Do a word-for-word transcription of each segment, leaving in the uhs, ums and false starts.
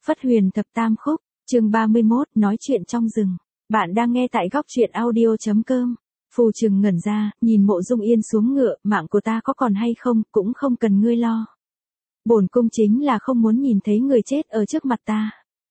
Phất Huyền Thập Tam Khúc, chương ba mươi mốt, nói chuyện trong rừng. Bạn đang nghe tại góc truyện audio chấm com. Phù Trừng ngẩn ra, nhìn Mộ Dung Yên xuống ngựa, mạng của ta có còn hay không, cũng không cần ngươi lo. Bổn cung chính là không muốn nhìn thấy người chết ở trước mặt ta.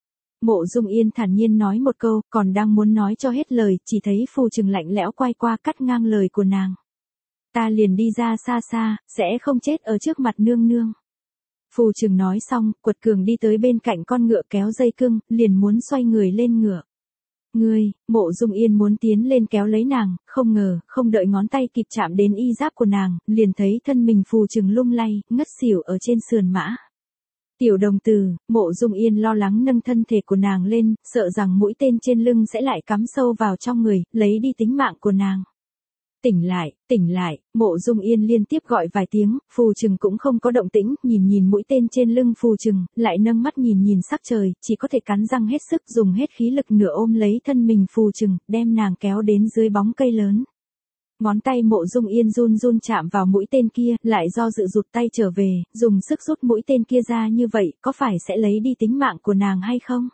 Mộ Dung Yên thản nhiên nói một câu, còn đang muốn nói cho hết lời, chỉ thấy Phù Trừng lạnh lẽo quay qua cắt ngang lời của nàng. Ta liền đi ra xa xa, sẽ không chết ở trước mặt nương nương. Phù Trừng nói xong, quật cường đi tới bên cạnh con ngựa kéo dây cương, liền muốn xoay người lên ngựa. Ngươi, Mộ Dung Yên muốn tiến lên kéo lấy nàng, không ngờ, không đợi ngón tay kịp chạm đến y giáp của nàng, liền thấy thân mình Phù Trừng lung lay, ngất xỉu ở trên sườn mã. Tiểu đồng tử, Mộ Dung Yên lo lắng nâng thân thể của nàng lên, sợ rằng mũi tên trên lưng sẽ lại cắm sâu vào trong người, lấy đi tính mạng của nàng. Tỉnh lại, tỉnh lại, Mộ Dung Yên liên tiếp gọi vài tiếng, Phù Trừng cũng không có động tĩnh, nhìn nhìn mũi tên trên lưng Phù Trừng, lại nâng mắt nhìn nhìn sắc trời, chỉ có thể cắn răng hết sức dùng hết khí lực nửa ôm lấy thân mình Phù Trừng, đem nàng kéo đến dưới bóng cây lớn. Ngón tay Mộ Dung Yên run run chạm vào mũi tên kia, lại do dự rụt tay trở về, dùng sức rút mũi tên kia ra như vậy, có phải sẽ lấy đi tính mạng của nàng hay không?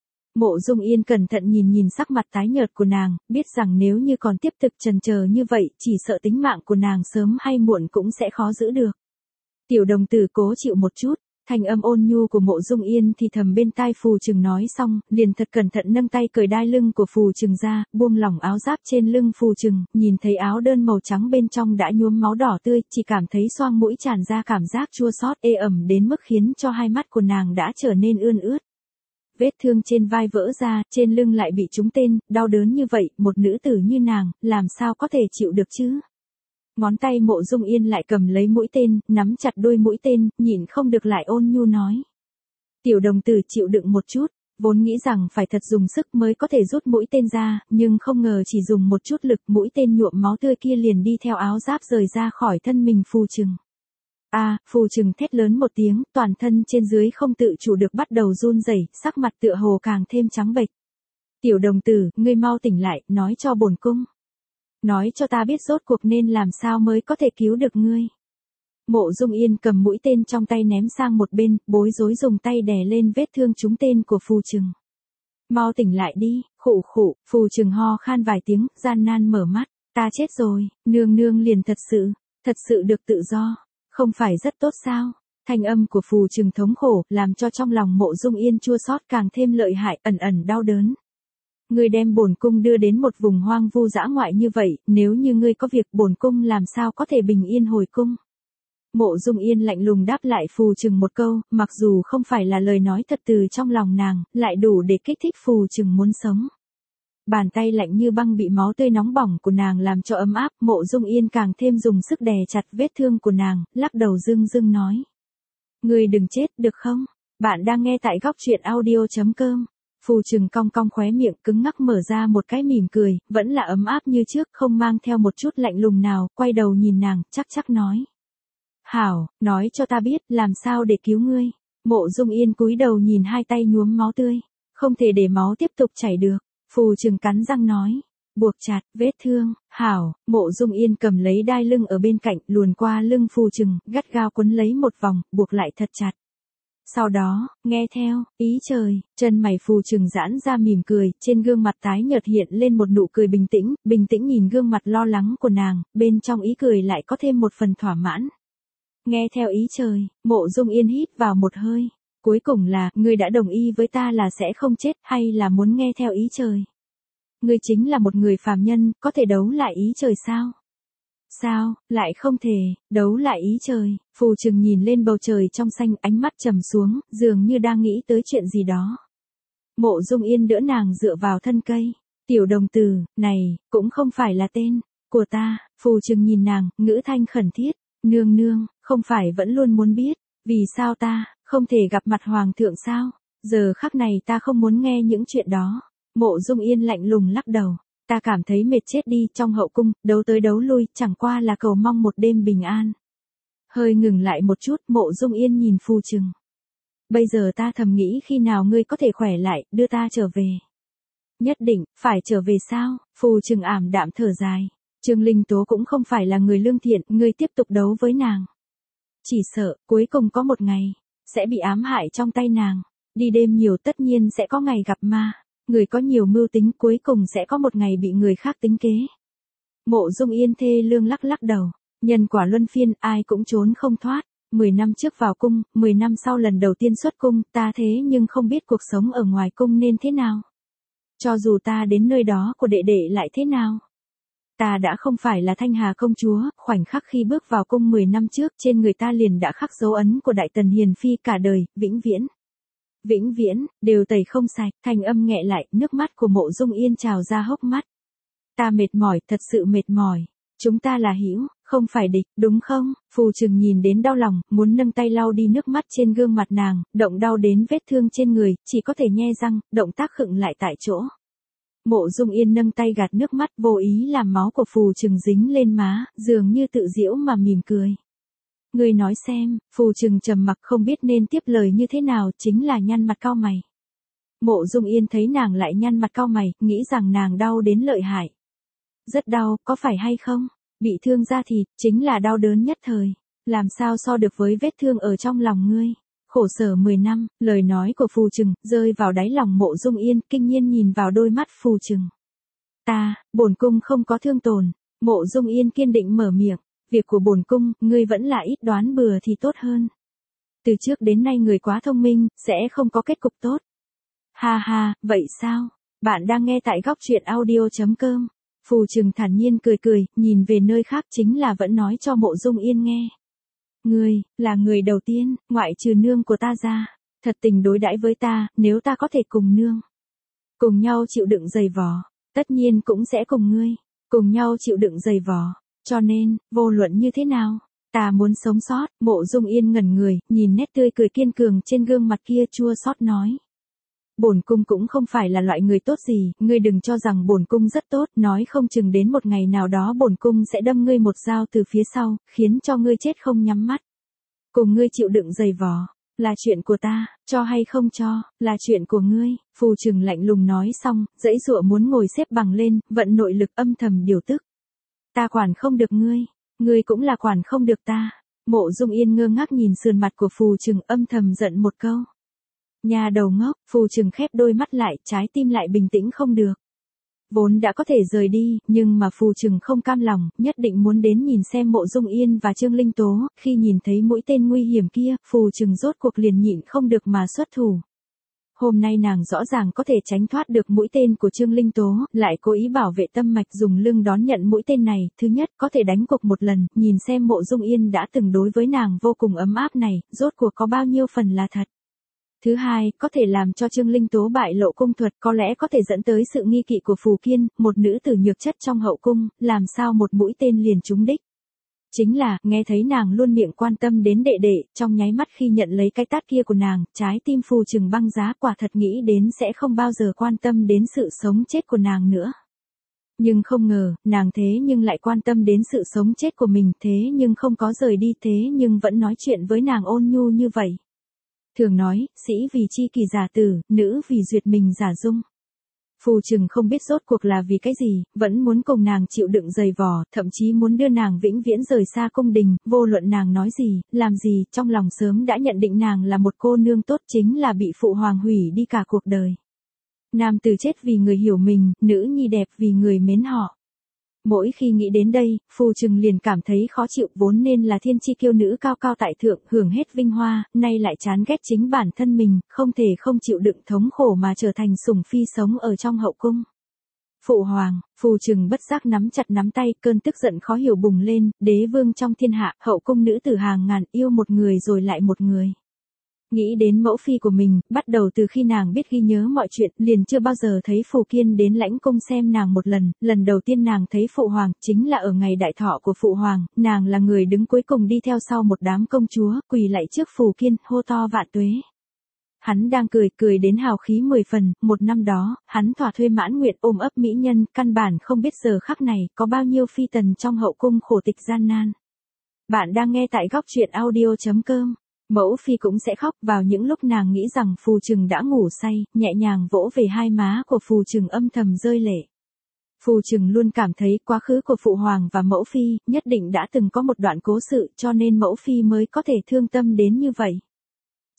Mộ Dung Yên cẩn thận nhìn nhìn sắc mặt tái nhợt của nàng, biết rằng nếu như còn tiếp tục chần chờ như vậy, chỉ sợ tính mạng của nàng sớm hay muộn cũng sẽ khó giữ được. Tiểu đồng tử cố chịu một chút, thanh âm ôn nhu của Mộ Dung Yên thì thầm bên tai Phù Trừng nói xong, liền thật cẩn thận nâng tay cởi đai lưng của Phù Trừng ra, buông lỏng áo giáp trên lưng Phù Trừng, nhìn thấy áo đơn màu trắng bên trong đã nhuốm máu đỏ tươi, chỉ cảm thấy xoang mũi tràn ra cảm giác chua xót ê ẩm đến mức khiến cho hai mắt của nàng đã trở nên ươn ướt. Vết thương trên vai vỡ ra, trên lưng lại bị trúng tên, đau đớn như vậy, một nữ tử như nàng, làm sao có thể chịu được chứ? Ngón tay Mộ Dung Yên lại cầm lấy mũi tên, nắm chặt đuôi mũi tên, nhịn không được lại ôn nhu nói. Tiểu đồng tử chịu đựng một chút, vốn nghĩ rằng phải thật dùng sức mới có thể rút mũi tên ra, nhưng không ngờ chỉ dùng một chút lực mũi tên nhuộm máu tươi kia liền đi theo áo giáp rời ra khỏi thân mình Phù Trừng. A, à, Phù Trừng thét lớn một tiếng, toàn thân trên dưới không tự chủ được bắt đầu run rẩy, sắc mặt tựa hồ càng thêm trắng bệch. Tiểu đồng tử, ngươi mau tỉnh lại, nói cho bổn cung. Nói cho ta biết rốt cuộc nên làm sao mới có thể cứu được ngươi. Mộ Dung Yên cầm mũi tên trong tay ném sang một bên, bối rối dùng tay đè lên vết thương trúng tên của Phù Trừng. Mau tỉnh lại đi, khụ khụ, Phù Trừng ho khan vài tiếng, gian nan mở mắt, ta chết rồi, nương nương liền thật sự, thật sự được tự do. Không phải rất tốt sao? Thanh âm của Phù Trừng thống khổ, làm cho trong lòng Mộ Dung Yên chua xót càng thêm lợi hại, ẩn ẩn đau đớn. Ngươi đem bổn cung đưa đến một vùng hoang vu dã ngoại như vậy, nếu như ngươi có việc bổn cung làm sao có thể bình yên hồi cung? Mộ Dung Yên lạnh lùng đáp lại Phù Trừng một câu, mặc dù không phải là lời nói thật từ trong lòng nàng, lại đủ để kích thích Phù Trừng muốn sống. Bàn tay lạnh như băng bị máu tươi nóng bỏng của nàng làm cho ấm áp, Mộ Dung Yên càng thêm dùng sức đè chặt vết thương của nàng, lắc đầu dưng dưng nói. Ngươi đừng chết được không? Bạn đang nghe tại góc truyện audio chấm com. Phù Trừng cong cong khóe miệng cứng ngắc mở ra một cái mỉm cười, vẫn là ấm áp như trước, không mang theo một chút lạnh lùng nào, quay đầu nhìn nàng, chắc chắc nói. Hảo, nói cho ta biết, làm sao để cứu ngươi? Mộ Dung Yên cúi đầu nhìn hai tay nhuốm máu tươi, không thể để máu tiếp tục chảy được. Phù Trừng cắn răng nói, buộc chặt, vết thương, hảo, Mộ Dung Yên cầm lấy đai lưng ở bên cạnh, luồn qua lưng Phù Trừng, gắt gao quấn lấy một vòng, buộc lại thật chặt. Sau đó, nghe theo, ý trời, chân mày Phù Trừng giãn ra mỉm cười, trên gương mặt tái nhợt hiện lên một nụ cười bình tĩnh, bình tĩnh nhìn gương mặt lo lắng của nàng, bên trong ý cười lại có thêm một phần thỏa mãn. Nghe theo ý trời, Mộ Dung Yên hít vào một hơi. Cuối cùng là, ngươi đã đồng ý với ta là sẽ không chết, hay là muốn nghe theo ý trời? Ngươi chính là một người phàm nhân, có thể đấu lại ý trời sao? Sao, lại không thể, đấu lại ý trời? Phù Trừng nhìn lên bầu trời trong xanh, ánh mắt trầm xuống, dường như đang nghĩ tới chuyện gì đó. Mộ Dung Yên đỡ nàng dựa vào thân cây. Tiểu đồng tử, này, cũng không phải là tên của ta. Phù Trừng nhìn nàng, ngữ thanh khẩn thiết. Nương nương, không phải vẫn luôn muốn biết, vì sao ta không thể gặp mặt hoàng thượng sao? Giờ khắc này ta không muốn nghe những chuyện đó. Mộ Dung Yên lạnh lùng lắc đầu. Ta cảm thấy mệt chết đi, trong hậu cung, đấu tới đấu lui, chẳng qua là cầu mong một đêm bình an. Hơi ngừng lại một chút, Mộ Dung Yên nhìn Phù Trừng. Bây giờ ta thầm nghĩ khi nào ngươi có thể khỏe lại, đưa ta trở về. Nhất định, phải trở về sao? Phù Trừng ảm đạm thở dài. Trương Linh Tố cũng không phải là người lương thiện, ngươi tiếp tục đấu với nàng. Chỉ sợ, cuối cùng có một ngày, sẽ bị ám hại trong tay nàng. Đi đêm nhiều tất nhiên sẽ có ngày gặp ma. Người có nhiều mưu tính cuối cùng sẽ có một ngày bị người khác tính kế. Mộ Dung Yên thê lương lắc lắc đầu. Nhân quả luân phiên, ai cũng trốn không thoát. Mười năm trước vào cung, mười năm sau lần đầu tiên xuất cung, ta thế nhưng không biết cuộc sống ở ngoài cung nên thế nào. Cho dù ta đến nơi đó của đệ đệ lại thế nào. Ta đã không phải là Thanh Hà công chúa, khoảnh khắc khi bước vào cung mười năm trước trên người ta liền đã khắc dấu ấn của Đại Tần Hiền Phi cả đời, vĩnh viễn. Vĩnh viễn, đều tẩy không sạch, thanh âm nghẹ lại, nước mắt của Mộ Dung Yên trào ra hốc mắt. Ta mệt mỏi, thật sự mệt mỏi. Chúng ta là hữu, không phải địch, đúng không? Phù Trừng nhìn đến đau lòng, muốn nâng tay lau đi nước mắt trên gương mặt nàng, động đau đến vết thương trên người, chỉ có thể nhe răng, động tác khựng lại tại chỗ. Mộ Dung Yên nâng tay gạt nước mắt, vô ý làm máu của Phù Trừng dính lên má, dường như tự giễu mà mỉm cười. Ngươi nói xem, Phù Trừng trầm mặc không biết nên tiếp lời như thế nào, chính là nhăn mặt cau mày. Mộ Dung Yên thấy nàng lại nhăn mặt cau mày, nghĩ rằng nàng đau đến lợi hại. Rất đau, có phải hay không? Bị thương da thịt, chính là đau đớn nhất thời. Làm sao so được với vết thương ở trong lòng ngươi? Khổ sở mười năm, lời nói của Phù Trừng rơi vào đáy lòng Mộ Dung Yên, kinh nhiên nhìn vào đôi mắt Phù Trừng. Ta, bổn cung không có thương tổn. Mộ Dung Yên kiên định mở miệng. Việc của bổn cung, ngươi vẫn là ít đoán bừa thì tốt hơn. Từ trước đến nay người quá thông minh, sẽ không có kết cục tốt. Ha ha, vậy sao? Bạn đang nghe tại góc truyện audio chấm com. Phù Trừng thản nhiên cười cười, nhìn về nơi khác chính là vẫn nói cho Mộ Dung Yên nghe. Ngươi, là người đầu tiên, ngoại trừ nương của ta ra. Thật tình đối đãi với ta, nếu ta có thể cùng nương. Cùng nhau chịu đựng dày vò. Tất nhiên cũng sẽ cùng ngươi. Cùng nhau chịu đựng dày vò. Cho nên, vô luận như thế nào, ta muốn sống sót. Mộ Dung Yên ngẩn người, nhìn nét tươi cười kiên cường trên gương mặt kia chua xót nói. Bổn cung cũng không phải là loại người tốt gì, ngươi đừng cho rằng bổn cung rất tốt, nói không chừng đến một ngày nào đó bổn cung sẽ đâm ngươi một dao từ phía sau, khiến cho ngươi chết không nhắm mắt. Cùng ngươi chịu đựng dày vò, là chuyện của ta, cho hay không cho, là chuyện của ngươi. Phù Trừng lạnh lùng nói xong, dãy dụa muốn ngồi xếp bằng lên, vận nội lực âm thầm điều tức. Ta quản không được ngươi, ngươi cũng là quản không được ta. Mộ Dung Yên ngơ ngác nhìn sườn mặt của Phù Trừng, âm thầm giận một câu. Nhà đầu ngốc, Phù Trừng khép đôi mắt lại, trái tim lại bình tĩnh không được. Vốn đã có thể rời đi, nhưng mà Phù Trừng không cam lòng, nhất định muốn đến nhìn xem Mộ Dung Yên và Trương Linh Tố. Khi nhìn thấy mũi tên nguy hiểm kia, Phù Trừng rốt cuộc liền nhịn không được mà xuất thủ. Hôm nay nàng rõ ràng có thể tránh thoát được mũi tên của Trương Linh Tố, lại cố ý bảo vệ tâm mạch dùng lưng đón nhận mũi tên này. Thứ nhất, có thể đánh cuộc một lần, nhìn xem Mộ Dung Yên đã từng đối với nàng vô cùng ấm áp này, rốt cuộc có bao nhiêu phần là thật. Thứ hai, có thể làm cho Trương Linh Tố bại lộ cung thuật, có lẽ có thể dẫn tới sự nghi kỵ của Phù Kiên, một nữ tử nhược chất trong hậu cung, làm sao một mũi tên liền trúng đích. Chính là, nghe thấy nàng luôn miệng quan tâm đến đệ đệ, trong nháy mắt khi nhận lấy cái tát kia của nàng, trái tim Phù Trừng băng giá, quả thật nghĩ đến sẽ không bao giờ quan tâm đến sự sống chết của nàng nữa. Nhưng không ngờ, nàng thế nhưng lại quan tâm đến sự sống chết của mình, thế nhưng không có rời đi, thế nhưng vẫn nói chuyện với nàng ôn nhu như vậy. Thường nói, sĩ vì chi kỳ giả tử, nữ vì duyệt mình giả dung. Phù Trừng không biết rốt cuộc là vì cái gì, vẫn muốn cùng nàng chịu đựng dày vò, thậm chí muốn đưa nàng vĩnh viễn rời xa cung đình, vô luận nàng nói gì, làm gì, trong lòng sớm đã nhận định nàng là một cô nương tốt, chính là bị phụ hoàng hủy đi cả cuộc đời. Nam tử chết vì người hiểu mình, nữ nhi đẹp vì người mến họ. Mỗi khi nghĩ đến đây, Phù Trừng liền cảm thấy khó chịu, vốn nên là thiên chi kiêu nữ cao cao tại thượng, hưởng hết vinh hoa, nay lại chán ghét chính bản thân mình, không thể không chịu đựng thống khổ mà trở thành sủng phi sống ở trong hậu cung. Phụ hoàng, Phù Trừng bất giác nắm chặt nắm tay, cơn tức giận khó hiểu bùng lên, đế vương trong thiên hạ, hậu cung nữ tử hàng ngàn, yêu một người rồi lại một người. Nghĩ đến mẫu phi của mình, bắt đầu từ khi nàng biết ghi nhớ mọi chuyện, liền chưa bao giờ thấy Phù Kiên đến lãnh cung xem nàng một lần, lần đầu tiên nàng thấy phụ hoàng, chính là ở ngày đại thọ của phụ hoàng, nàng là người đứng cuối cùng đi theo sau một đám công chúa, quỳ lạy trước Phù Kiên, hô to vạn tuế. Hắn đang cười, cười đến hào khí mười phần, một năm đó, hắn thỏa thuê mãn nguyện ôm ấp mỹ nhân, căn bản không biết giờ khắc này, có bao nhiêu phi tần trong hậu cung khổ tịch gian nan. Bạn đang nghe tại góc truyện audio chấm com. Mẫu phi cũng sẽ khóc vào những lúc nàng nghĩ rằng Phù Trừng đã ngủ say, nhẹ nhàng vỗ về hai má của Phù Trừng âm thầm rơi lệ. Phù Trừng luôn cảm thấy quá khứ của phụ hoàng và mẫu phi, nhất định đã từng có một đoạn cố sự cho nên mẫu phi mới có thể thương tâm đến như vậy.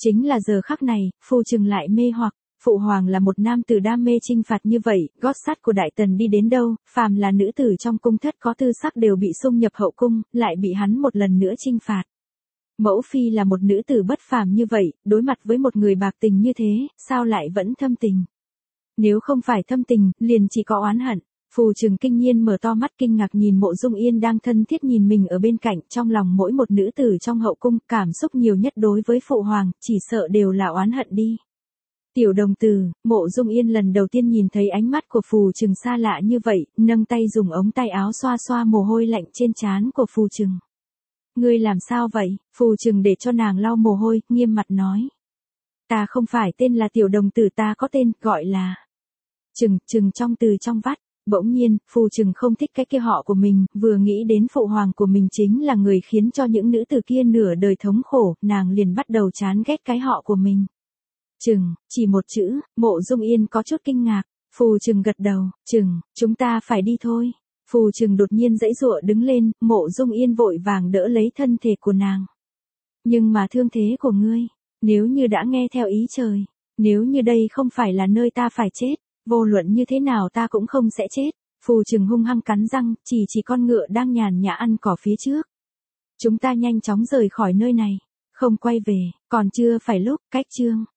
Chính là giờ khắc này, Phù Trừng lại mê hoặc. Phụ hoàng là một nam tử đam mê chinh phạt như vậy, gót sắt của đại tần đi đến đâu, phàm là nữ tử trong cung thất có tư sắc đều bị xung nhập hậu cung, lại bị hắn một lần nữa chinh phạt. Mẫu phi là một nữ tử bất phàm như vậy, đối mặt với một người bạc tình như thế, sao lại vẫn thâm tình? Nếu không phải thâm tình, liền chỉ có oán hận. Phù Trừng kinh nhiên mở to mắt kinh ngạc nhìn Mộ Dung Yên đang thân thiết nhìn mình ở bên cạnh, trong lòng mỗi một nữ tử trong hậu cung, cảm xúc nhiều nhất đối với phụ hoàng, chỉ sợ đều là oán hận đi. Tiểu đồng tử, Mộ Dung Yên lần đầu tiên nhìn thấy ánh mắt của Phù Trừng xa lạ như vậy, nâng tay dùng ống tay áo xoa xoa mồ hôi lạnh trên trán của Phù Trừng. Ngươi làm sao vậy? Phù Trừng để cho nàng lau mồ hôi, nghiêm mặt nói. Ta không phải tên là tiểu đồng tử, ta có tên, gọi là Trừng, Trừng trong từ trong vắt. Bỗng nhiên, Phù Trừng không thích cái kia họ của mình, vừa nghĩ đến phụ hoàng của mình chính là người khiến cho những nữ tử kia nửa đời thống khổ, nàng liền bắt đầu chán ghét cái họ của mình. Trừng, chỉ một chữ, Mộ Dung Yên có chút kinh ngạc. Phù Trừng gật đầu, Trừng, chúng ta phải đi thôi. Phù Trừng đột nhiên giãy giụa đứng lên, Mộ Dung Yên vội vàng đỡ lấy thân thể của nàng. Nhưng mà thương thế của ngươi, nếu như đã nghe theo ý trời, nếu như đây không phải là nơi ta phải chết, vô luận như thế nào ta cũng không sẽ chết. Phù Trừng hung hăng cắn răng, chỉ chỉ con ngựa đang nhàn nhã ăn cỏ phía trước. Chúng ta nhanh chóng rời khỏi nơi này, không quay về, còn chưa phải lúc, cách chương.